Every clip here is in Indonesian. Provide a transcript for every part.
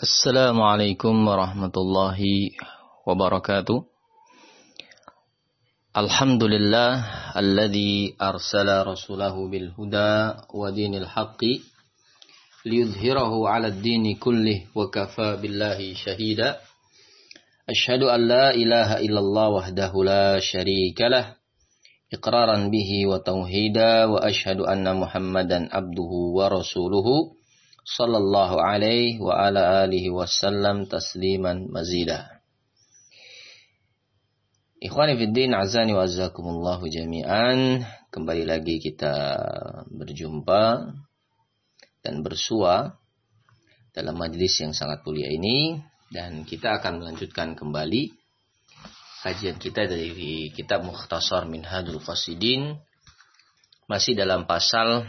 Assalamualaikum warahmatullahi wabarakatuh. Alhamdulillah alladzi arsala rasulahu bil huda wa dinil haqqi liyudhhirahu 'ala ad-dini kullih wa kafa billahi shahida. Asyhadu an la ilaha illallah wahdahu la syarika lah iqraran bihi wa tauhida wa asyhadu anna Muhammadan abduhu wa rasuluhu sallallahu alaihi wa ala alihi wasallam tasliman mazida. Ikhwani fiddin, azani wa azzakumullahu jami'an. Kembali lagi kita berjumpa dan bersua dalam majlis yang sangat mulia ini, dan kita akan melanjutkan kembali kajian kita dari kitab Mukhtasar Minhajul Qasidin, masih dalam pasal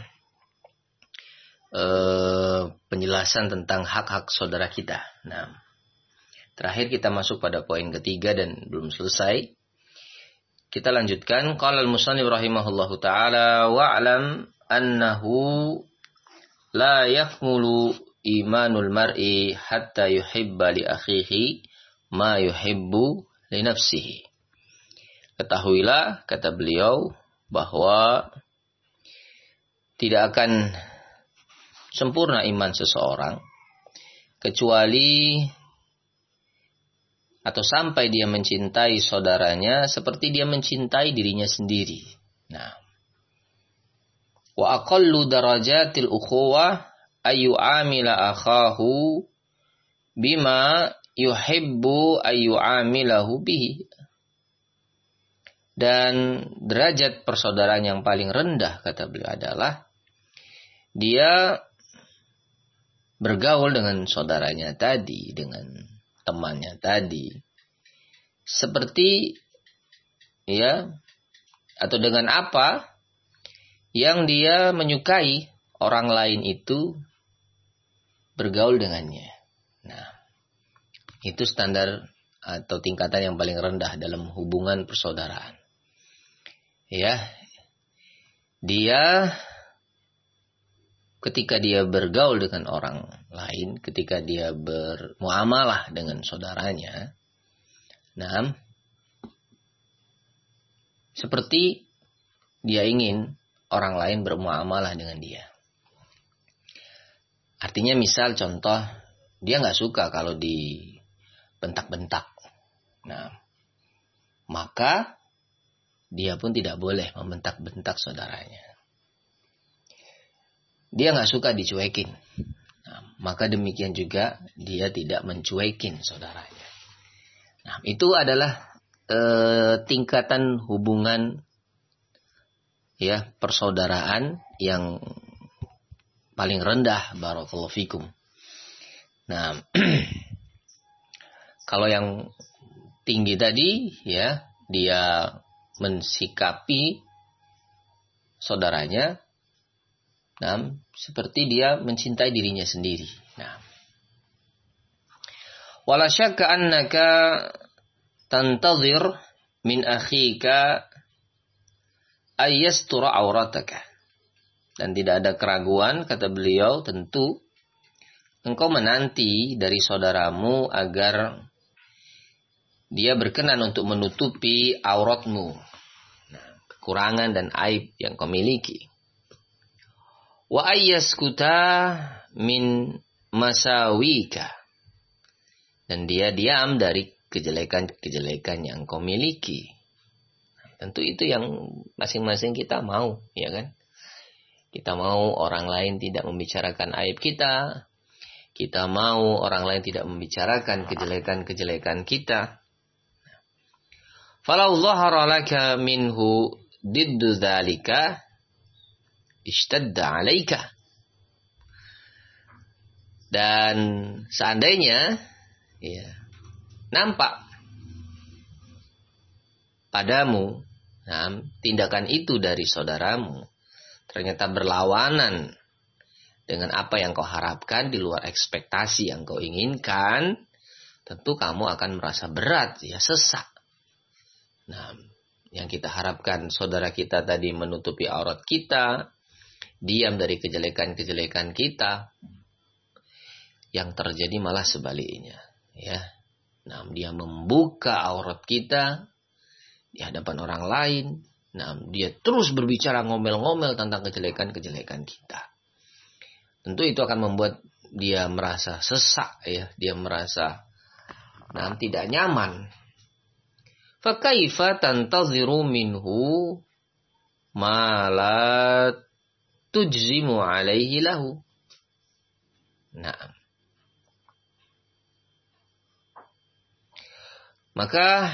penjelasan tentang hak-hak saudara kita. Nah, terakhir kita masuk pada poin ketiga dan belum selesai. Kita lanjutkan. Qala al-musannif rahimahullahu ta'ala wa'lam annahu la yakmulu imanul mar'i hatta yuhibba li akhihi ma yuhibbu li nafsihi. Ketahuilah, kata beliau, bahwa tidak akan sempurna iman seseorang kecuali atau sampai dia mencintai saudaranya seperti dia mencintai dirinya sendiri. Nah, wa aqallu darajatil ukhuwah ayyu'amila akhahu bima yuhibbu ayyu'amilahu bihi. Dan derajat persaudaraan yang paling rendah, kata beliau, adalah dia bergaul dengan saudaranya tadi, dengan temannya tadi, seperti atau dengan apa yang dia menyukai orang lain itu bergaul dengannya. Nah, itu standar atau tingkatan yang paling rendah dalam hubungan persaudaraan. Ya, dia ketika dia bergaul dengan orang lain, ketika dia bermuamalah dengan saudaranya, nah, seperti dia ingin orang lain bermuamalah dengan dia. Artinya, misal contoh, dia nggak suka kalau dibentak-bentak. Nah, maka dia pun tidak boleh membentak-bentak saudaranya. Dia nggak suka dicuekin. Nah, maka demikian juga dia tidak mencuekin saudaranya. Nah, itu adalah tingkatan hubungan persaudaraan yang paling rendah. Barakallahu fikum. Nah, kalau yang tinggi tadi, dia mensikapi saudaranya, nah, seperti dia mencintai dirinya sendiri. Nah, wala syakka annaka tantazir min akhika ayyastura aurataka. Dan tidak ada keraguan, kata beliau, tentu engkau menanti dari saudaramu agar dia berkenan untuk menutupi auratmu, kekurangan dan aib yang kau miliki. Wa ayyaskuta min masawika. Dan dia diam dari kejelekan-kejelekan yang kau miliki. Tentu itu yang masing-masing kita mau, ya kan? Kita mau orang lain tidak membicarakan aib kita. Kita mau orang lain tidak membicarakan kejelekan-kejelekan kita. Falau dhahara laka minhu diddu dzalika ishtadda alaika. Dan seandainya nampak padamu tindakan itu dari saudaramu ternyata berlawanan dengan apa yang kau harapkan, di luar ekspektasi yang kau inginkan, tentu kamu akan merasa berat, sesak. Nah, yang kita harapkan saudara kita tadi menutupi aurat kita, diam dari kejelekan-kejelekan kita. Yang terjadi malah sebaliknya, ya. Nah, dia membuka aurat kita di hadapan orang lain. Nah, dia terus berbicara ngomel-ngomel tentang kejelekan-kejelekan kita. Tentu itu akan membuat dia merasa sesak, ya. Dia merasa tidak nyaman. Fa kaifa tantaziru minhu ma la tujzimu alaihi lahu. Nah, maka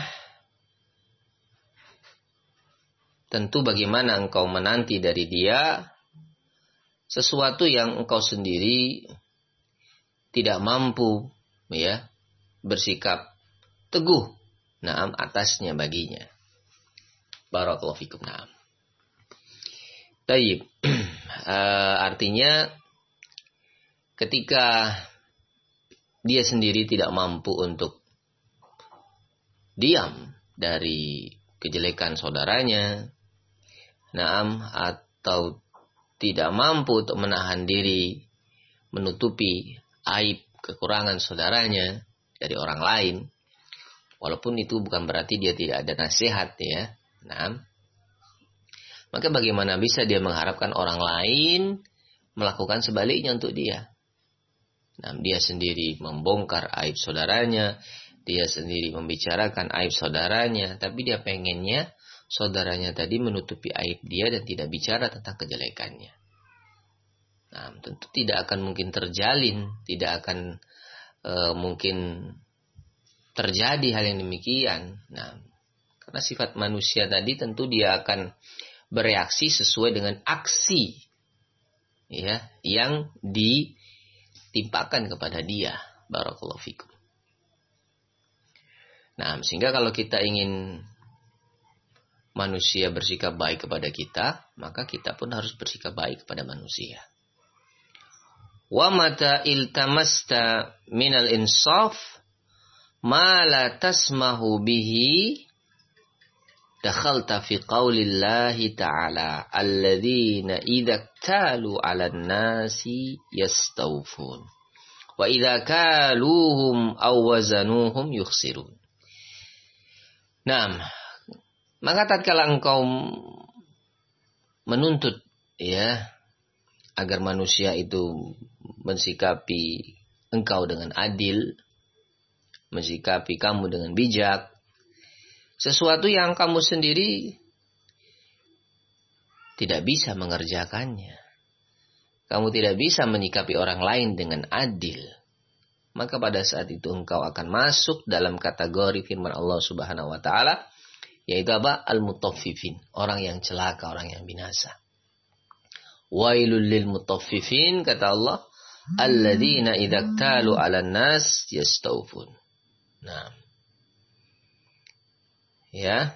tentu bagaimana engkau menanti dari dia sesuatu yang engkau sendiri tidak mampu, ya, bersikap teguh atasnya baginya. Barakallahu fikum. Baik. Artinya ketika dia sendiri tidak mampu untuk diam dari kejelekan saudaranya, atau tidak mampu untuk menahan diri, menutupi aib kekurangan saudaranya dari orang lain, walaupun itu bukan berarti dia tidak ada nasihat, ya. Maka bagaimana bisa dia mengharapkan orang lain melakukan sebaliknya untuk dia? Dia sendiri membongkar aib saudaranya, dia sendiri membicarakan aib saudaranya, tapi dia pengennya saudaranya tadi menutupi aib dia dan tidak bicara tentang kejelekannya. Tentu tidak akan mungkin terjalin, tidak akan mungkin terjadi hal yang demikian. Karena sifat manusia tadi tentu dia akan bereaksi sesuai dengan aksi, ya, yang ditimpakan kepada dia. Barakallahu fikum. Sehingga kalau kita ingin manusia bersikap baik kepada kita, maka kita pun harus bersikap baik kepada manusia. Wa mata iltamasta minal insaf ma la tasmahu bihi dakhalta fi qaulillahi ta'ala alladzina idza talu 'alan nasi yastawfun wa idza kaluhum aw wazanuhum yukhsirun. Maka tatkala engkau menuntut, ya, agar manusia itu mensikapi engkau dengan adil, mensikapi kamu dengan bijak, sesuatu yang kamu sendiri tidak bisa mengerjakannya, kamu tidak bisa menyikapi orang lain dengan adil, maka pada saat itu engkau akan masuk dalam kategori firman Allah Subhanahu wa taala, yaitu apa? Al-mutaffifin, orang yang celaka, orang yang binasa. Wailul lil mutaffifin, kata Allah, alladzina idza talu 'alan nas yastawfun. Ya.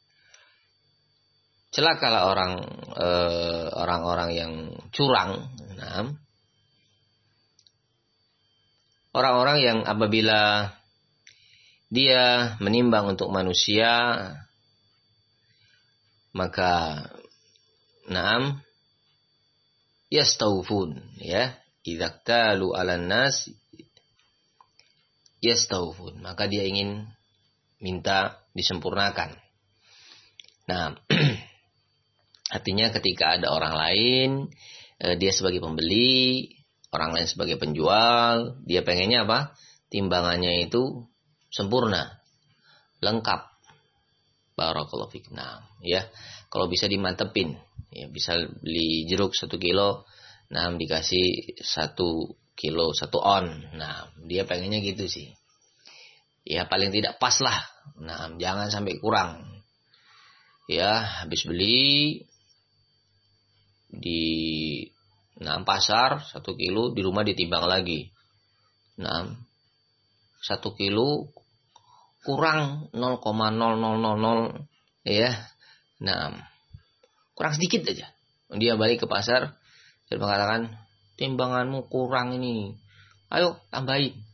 Celakalah orang-orang yang curang. Orang-orang yang apabila dia menimbang untuk manusia, maka yastawfun, ya, idza talu 'alan nas yastawfun, maka dia ingin minta disempurnakan. Artinya ketika ada orang lain, dia sebagai pembeli, orang lain sebagai penjual, dia pengennya apa? Timbangannya itu sempurna, lengkap. Barakallahu fikum. Ya, kalau bisa dimantepin, ya, bisa beli jeruk 1 kilo, dikasih 1 kilo 1 on. Dia pengennya gitu sih. Ya, paling tidak pas lah. Jangan sampai kurang. Ya, habis beli di pasar 1 kilo, di rumah ditimbang lagi. 1 kilo kurang 0,0000, ya. Kurang sedikit aja. Dia balik ke pasar dan mengatakan, timbanganmu kurang ini, ayo tambahin.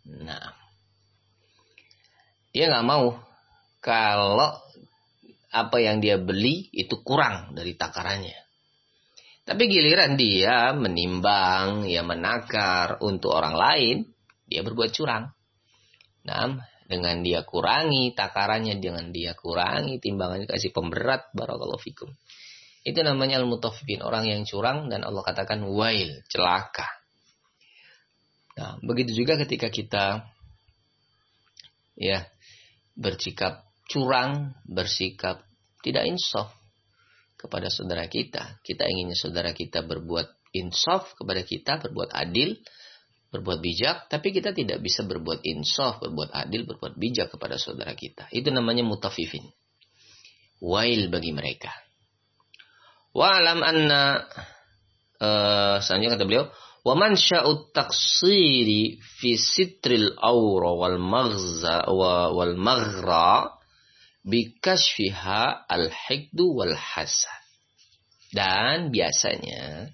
Dia nggak mau kalau apa yang dia beli itu kurang dari takarannya. Tapi giliran dia menimbang, ya, menakar untuk orang lain, dia berbuat curang. Nah, dengan dia kurangi takarannya, dengan dia kurangi timbangannya, kasih pemberat, barakallahu fikum. Itu namanya al-mutaffifin, orang yang curang, dan Allah katakan wail, celaka. Nah, begitu juga ketika kita ya bersikap curang, bersikap tidak insaf kepada saudara kita. Kita inginnya saudara kita berbuat insaf kepada kita, berbuat adil, berbuat bijak, tapi kita tidak bisa berbuat insaf, berbuat adil, berbuat bijak kepada saudara kita. Itu namanya mutaffifin. Wail bagi mereka. Wa'lam anna, selanjutnya kata beliau, wa man sya'ut taqsiri fi sitril awra wal maghra bikashfiha al-hikdu wal hasad. Dan biasanya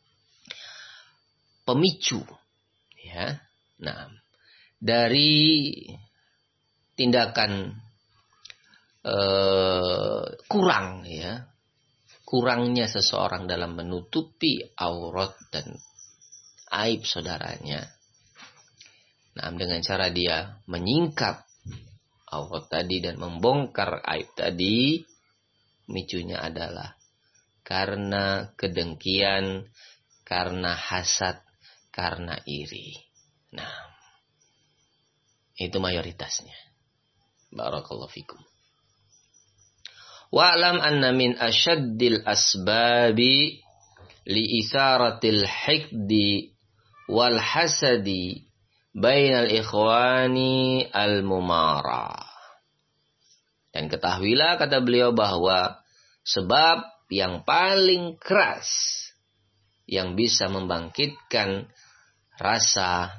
pemicu ya, nah, dari tindakan kurang ya, kurangnya seseorang dalam menutupi aurat dan aib saudaranya. Nah, dengan cara dia menyingkap aurat tadi dan membongkar aib tadi, micunya adalah karena kedengkian, karena hasad, karena iri. Nah, itu mayoritasnya. Barakallahu fikum. Wa'lam anna min asyaddil asbabi li isaratil hikdi wal hasadi bainal ikhwani al-mumara. Dan ketahuilah, kata beliau, bahwa sebab yang paling keras yang bisa membangkitkan rasa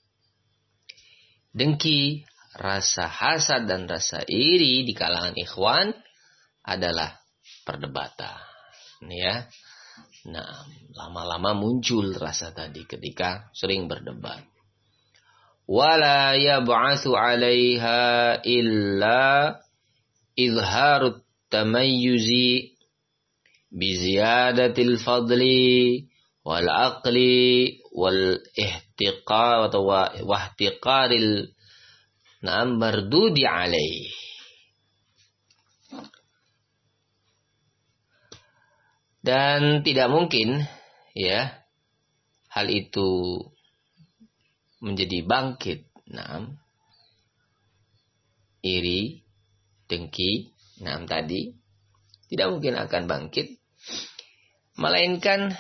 dengki, rasa hasad, dan rasa iri di kalangan ikhwan adalah perdebatan. Ya. Nah, lama-lama muncul rasa tadi ketika sering berdebat. Wala yab'atsu 'alaiha illa izharut tamayyuzi bi ziyadatil fadli wal aqli wal ihtiqar wa ihtiqaril mardudi 'alaihi. Dan tidak mungkin ya hal itu menjadi bangkit, iri, dengki, tadi tidak mungkin akan bangkit, melainkan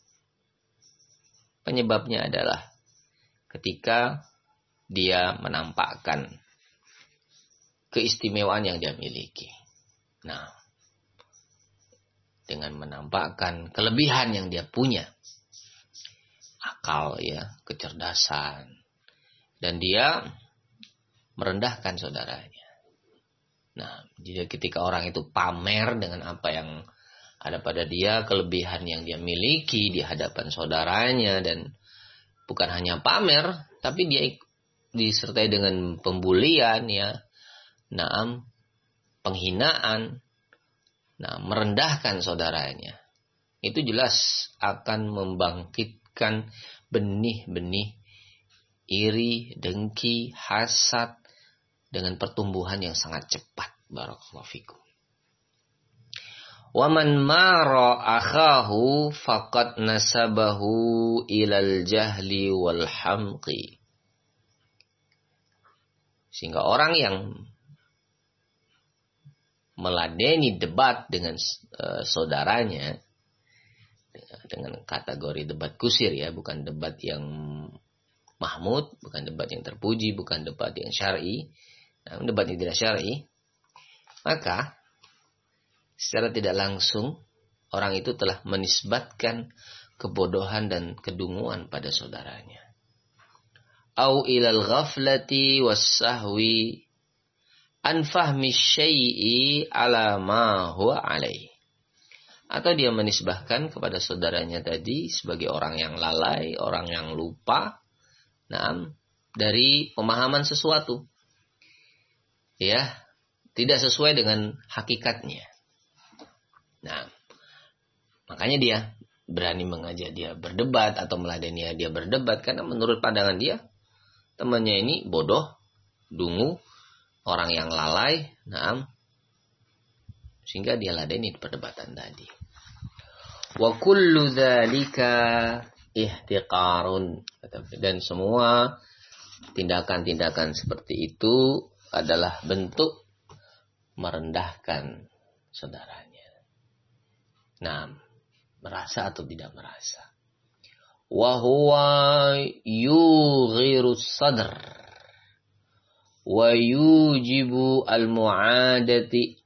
penyebabnya adalah ketika dia menampakkan keistimewaan yang dia miliki. Nah, dengan menampakkan kelebihan yang dia punya, akal ya, kecerdasan, dan dia merendahkan saudaranya. Nah, jadi ketika orang itu pamer dengan apa yang ada pada dia, kelebihan yang dia miliki di hadapan saudaranya, dan bukan hanya pamer, tapi dia disertai dengan pembulian ya, penghinaan, merendahkan saudaranya. Itu jelas akan membangkitkan benih-benih iri, dengki, hasad dengan pertumbuhan yang sangat cepat. Barakallahu fikum. Wa man mara akhahu faqad nasabahu ilal jahli wal hamqi. Sehingga orang yang meladeni debat dengan saudaranya, dengan kategori debat kusir ya, bukan debat yang mahmud, bukan debat yang terpuji, bukan debat yang syar'i, debat yang tidak syar'i, maka secara tidak langsung orang itu telah menisbatkan kebodohan dan kedunguan pada saudaranya. Au ilal ghaflati was sahwi an fahmi syai'i ala ma huwa alaih. Atau dia menisbahkan kepada saudaranya tadi sebagai orang yang lalai, orang yang lupa, dari pemahaman sesuatu. Ya, tidak sesuai dengan hakikatnya. Nah, makanya dia berani mengajak dia berdebat atau meladeni dia berdebat, karena menurut pandangan dia temannya ini bodoh, dungu, orang yang lalai, sehingga dia ladeni perdebatan tadi. Wa kullu dzalika ihtiqarun, dan semua tindakan-tindakan seperti itu adalah bentuk merendahkan saudaranya. Merasa atau tidak merasa. Wa huwa yughirus sadr wa yujibu al-mu'adati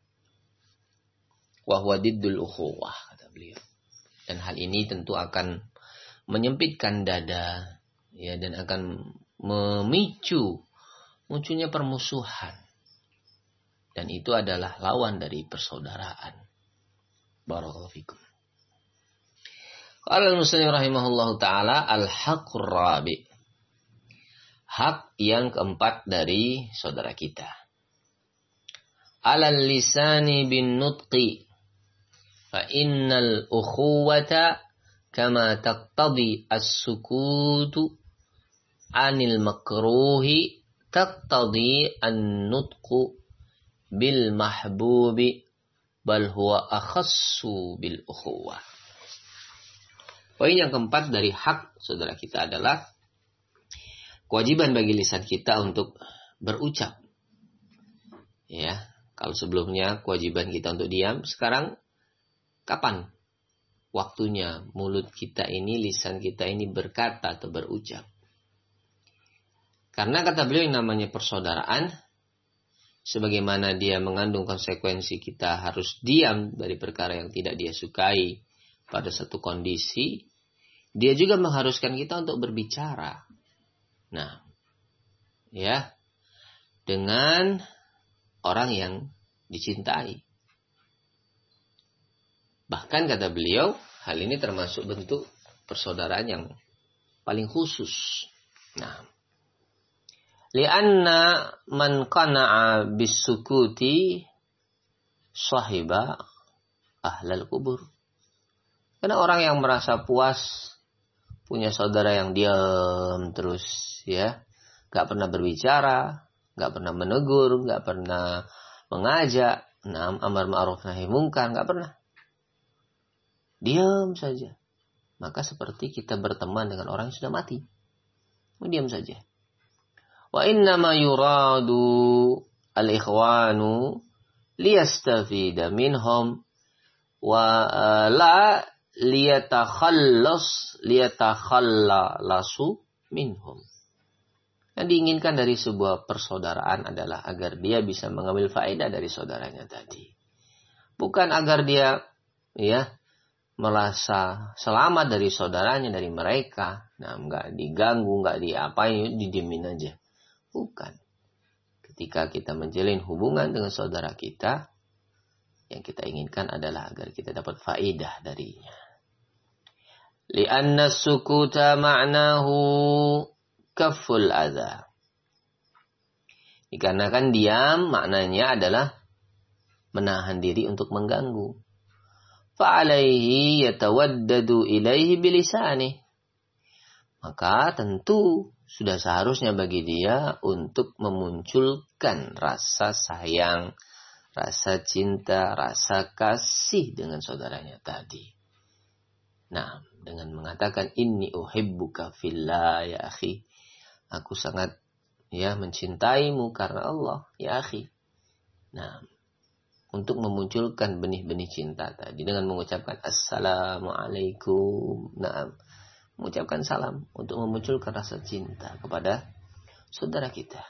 wa huwa diddul ukhuwah, kata beliau. Dan hal ini tentu akan menyempitkan dada, ya, dan akan memicu munculnya permusuhan. Dan itu adalah lawan dari persaudaraan. Barakallahu fikum. Qala al-musannif rahimahullahu taala al-haqqur rabi'. Hak yang keempat dari saudara kita. Alal lisani bin nutqi fa innal ukhuwata kama taqtadi as-sukutu anil makruhi taqtadi an-nutqu bil mahbubi bal huwa akhassu bil ukhuwah. Poin yang keempat dari hak saudara kita adalah kewajiban bagi lisan kita untuk berucap. Ya, kalau sebelumnya kewajiban kita untuk diam, sekarang kapan waktunya mulut kita ini, lisan kita ini berkata atau berucap? Karena kata beliau yang namanya persaudaraan, sebagaimana dia mengandung konsekuensi kita harus diam dari perkara yang tidak dia sukai pada satu kondisi, dia juga mengharuskan kita untuk berbicara. Ya, dengan orang yang dicintai. Bahkan kata beliau, hal ini termasuk bentuk persaudaraan yang paling khusus. Lianna man qana'a bisukuti sahiba ahlal kubur. Karena orang yang merasa puas punya saudara yang diam terus, ya, gak pernah berbicara, gak pernah menegur, gak pernah mengajak, amar ma'ruf nahi mungkar, gak pernah. Diam saja. Maka seperti kita berteman dengan orang yang sudah mati. Diam saja. Wa innama yuradu al-ikhwanu liyastafida minhum wa la liyatakhallasu minhum. Yang diinginkan dari sebuah persaudaraan adalah agar dia bisa mengambil faedah dari saudaranya tadi. Bukan agar dia, ya, merasa selamat dari saudaranya, dari mereka. Enggak diganggu, enggak diapain, didiemin aja. Bukan. Ketika kita menjalin hubungan dengan saudara kita, yang kita inginkan adalah agar kita dapat faedah darinya. Lianna sukuta ma'nahu kaful adha. Dikarenakan diam maknanya adalah menahan diri untuk mengganggu. Fa'alaihi yatawaddadu ilaihi bilisani. Maka tentu sudah seharusnya bagi dia untuk memunculkan rasa sayang, rasa cinta, rasa kasih dengan saudaranya tadi. Dengan mengatakan inni uhibbuka fillah ya akhi. Aku sangat, ya, mencintaimu karena Allah, ya akhi. Untuk memunculkan benih-benih cinta tadi dengan mengucapkan assalamualaikum. Mengucapkan salam untuk memunculkan rasa cinta kepada saudara kita.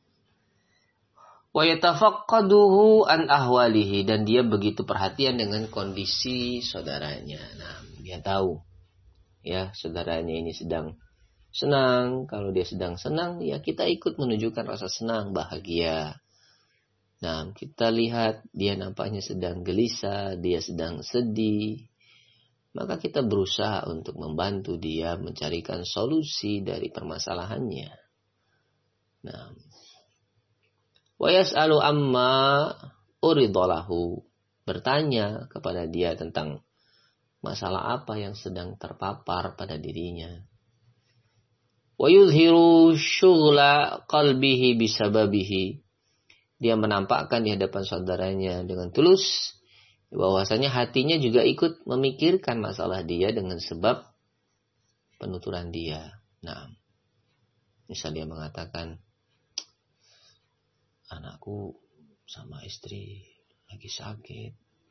Wa yatafaqqaduhu an ahwalihi, dan dia begitu perhatian dengan kondisi saudaranya. Dia tahu, ya, saudaranya ini sedang senang. Kalau dia sedang senang, ya kita ikut menunjukkan rasa senang, bahagia. Kita lihat dia nampaknya sedang gelisah, dia sedang sedih. Maka kita berusaha untuk membantu dia mencarikan solusi dari permasalahannya. Wa yas'alu amma uridalahu, bertanya kepada dia tentang masalah apa yang sedang terpapar pada dirinya. Wa yudhiru syughla qalbihi bisababihi. Dia menampakkan di hadapan saudaranya dengan tulus bahwasanya hatinya juga ikut memikirkan masalah dia dengan sebab penuturan dia. Nah, misal dia mengatakan, anakku sama istri lagi sakit.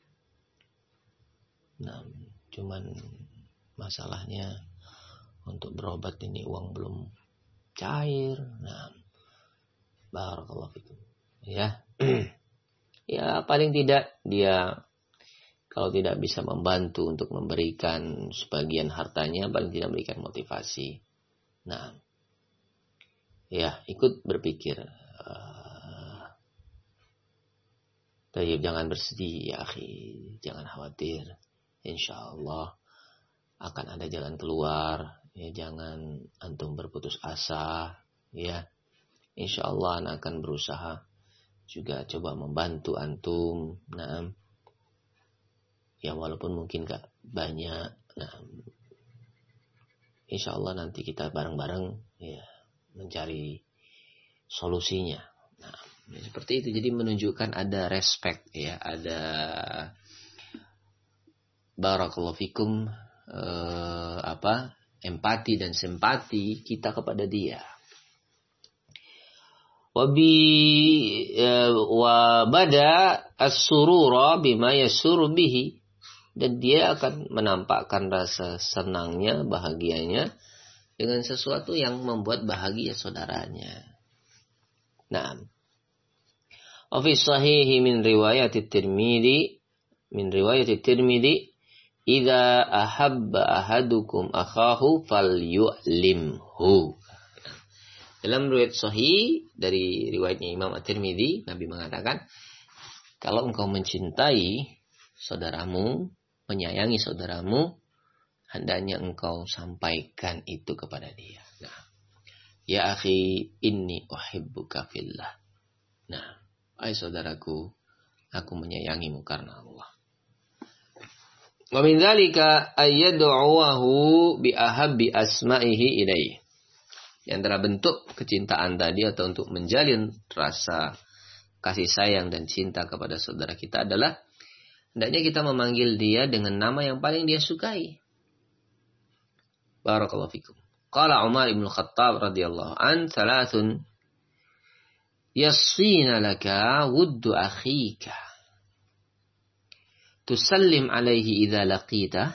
Nah, cuman masalahnya untuk berobat ini uang belum cair. Nah, barakallahu fikum. Ya. Ya, paling tidak dia kalau tidak bisa membantu untuk memberikan sebagian hartanya, paling tidak memberikan motivasi. Nah, ya, ikut berpikir. Jangan bersedih, ya akhi. Jangan khawatir. InsyaAllah akan ada jalan keluar. Ya, jangan antum berputus asa. Ya, InsyaAllah anak akan berusaha juga coba membantu antum. Nah, ya walaupun mungkin gak banyak. Nah, InsyaAllah nanti kita bareng-bareng ya mencari solusinya. Nah, ya, seperti itu. Jadi menunjukkan ada respect ya, ada barakallahu fikum empati dan simpati kita kepada dia. Wa bada as-surura bima yasuru bihi, dan dia akan menampakkan rasa senangnya, bahagianya dengan sesuatu yang membuat bahagia saudaranya. Nah, wa fi sahihi min riwayat Tirmidzi idza ahabba ahadukum akhahu falyu'limhu. Dalam riwayat sahih dari riwayatnya Imam At-Tirmidzi, Nabi mengatakan, kalau engkau mencintai saudaramu, menyayangi saudaramu, hendaknya engkau sampaikan itu kepada dia. Nah, ya akhi, inni uhibbuka fillah. Nah, hai saudaraku, aku menyayangimu karena Allah. Wa min dzalika ayyad'uhu bi ahabbi asma'ihi ilaihi. Di antara bentuk kecintaan tadi atau untuk menjalin rasa kasih sayang dan cinta kepada saudara kita adalah hendaknya kita memanggil dia dengan nama yang paling dia sukai. Barakallahu fikum. Qala Umar ibn Khattab radhiyallahu an, thalathun yassina laka wuddu akhika. Tusallim alaihi idza laqita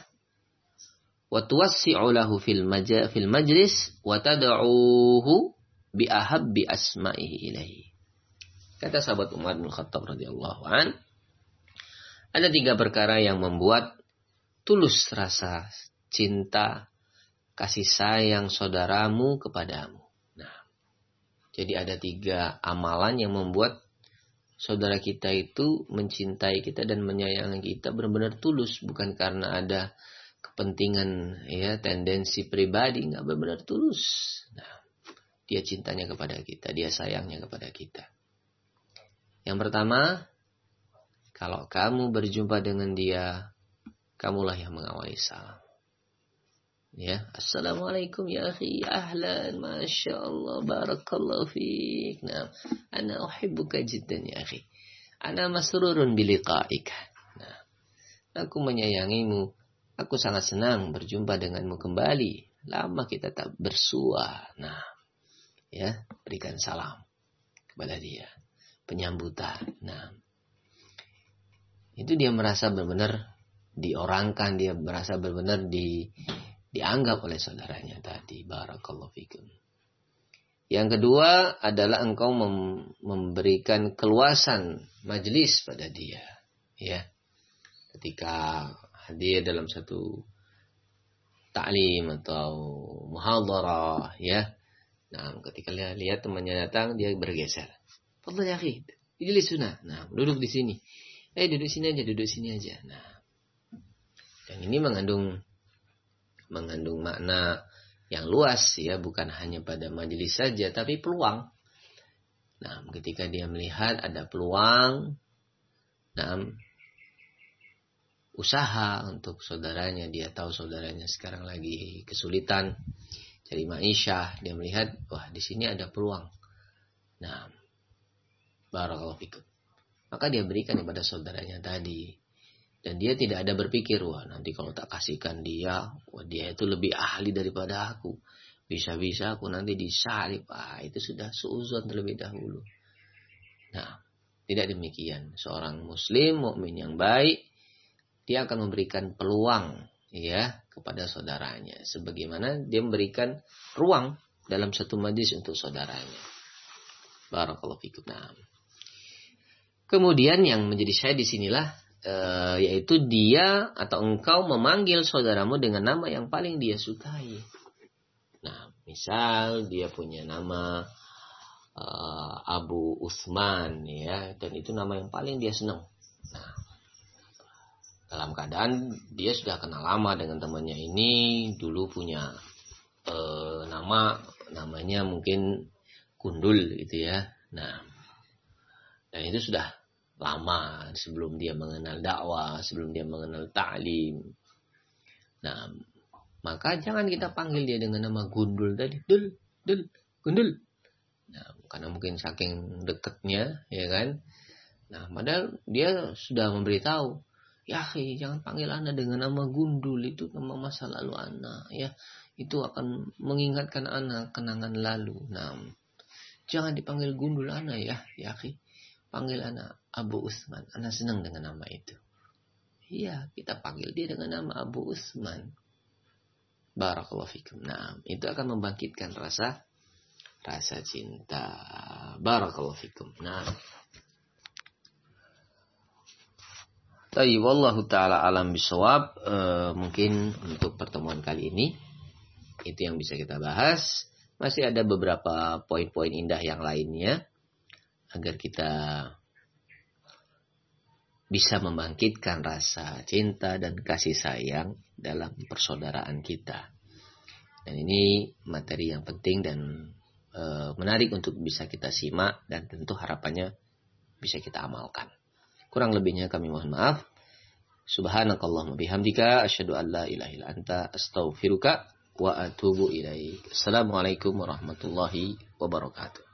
wa tuwassi'u lahu fil majlis wa tad'uuhu bi ahabbi asma'ihi ilaihi. Kata sahabat Umar bin Khattab radhiyallahu an, ada 3 perkara yang membuat tulus rasa cinta, kasih sayang saudaramu kepadamu. Nah, jadi ada 3 amalan yang membuat saudara kita itu mencintai kita dan menyayangi kita benar-benar tulus, bukan karena ada kepentingan ya, tendensi pribadi, enggak, benar-benar tulus. Nah, dia cintanya kepada kita, dia sayangnya kepada kita. Yang pertama, kalau kamu berjumpa dengan dia, kamulah yang mengawali salam. Ya, assalamualaikum ya akhi, ahlan, masya Allah, barakallahu fiik. Nah, ana uhibbuka jiddan ya akhi, ana masrurun biliqa'ika. Nah, aku menyayangimu, aku sangat senang berjumpa denganmu kembali. Lama kita tak bersua. Nah, ya, berikan salam kepada dia, penyambutan. Nah, itu dia merasa benar-benar diorangkan, dia merasa benar-benar dianggap oleh saudaranya tadi. Barakallahu fikum. Yang kedua adalah engkau memberikan keluasan majlis pada dia. Ya, ketika hadir dalam satu ta'lim atau muhadharah, ya. Nah, ketika lihat temannya datang, dia bergeser. Fadhal ya akhi, ijlis sunah. Nah, duduk di sini. Duduk sini aja. Nah, dan ini mengandung makna yang luas ya, bukan hanya pada majelis saja, tapi peluang. Nah, ketika dia melihat ada peluang, usaha untuk saudaranya, dia tahu saudaranya sekarang lagi kesulitan, cari ma'isyah, dia melihat wah di sini ada peluang. Nah, barakallahu fikum. Maka dia berikan kepada saudaranya tadi. Dan dia tidak ada berpikir, wah nanti kalau tak kasihkan dia, wah dia itu lebih ahli daripada aku. Bisa-bisa aku nanti disalib. Itu sudah suuzon terlebih dahulu. Nah, tidak demikian. Seorang muslim, mukmin yang baik, dia akan memberikan peluang ya kepada saudaranya. Sebagaimana dia memberikan ruang dalam satu majlis untuk saudaranya. Barakallahu fikum. Nah, kemudian yang menjadi syahid di sinilah yaitu dia atau engkau memanggil saudaramu dengan nama yang paling dia sukai. Nah, misal dia punya nama Abu Utsman ya, dan itu nama yang paling dia senang. Nah, dalam keadaan dia sudah kenal lama dengan temannya ini, dulu punya namanya mungkin Gundul gitu ya. Nah, dan itu sudah lama sebelum dia mengenal dakwah, sebelum dia mengenal ta'lim. Nah, maka jangan kita panggil dia dengan nama Gundul tadi, Gundul. Nah, karena mungkin saking dekatnya, ya kan. Nah, padahal dia sudah memberitahu, ya jangan panggil Anda dengan nama Gundul, itu nama masa lalu Anda, ya. Itu akan mengingatkan Anda kenangan lalu. Nah, jangan dipanggil Gundul Anda ya, ya panggil Anda Abu Utsman. Anda senang dengan nama itu. Iya, kita panggil dia dengan nama Abu Utsman. Barakallahu fikum. Nah, itu akan membangkitkan rasa cinta. Barakallahu fikum. Nah, wallahu ta'ala alam bisawab. Mungkin untuk pertemuan kali ini itu yang bisa kita bahas. Masih ada beberapa poin-poin indah yang lainnya agar kita bisa membangkitkan rasa cinta dan kasih sayang dalam persaudaraan kita. Dan ini materi yang penting dan menarik untuk bisa kita simak, dan tentu harapannya bisa kita amalkan. Kurang lebihnya kami mohon maaf. Subhanakallahumma bihamdika asyhadu an la ilaha illa anta astaghfiruka wa atubu ilaik. Assalamualaikum warahmatullahi wabarakatuh.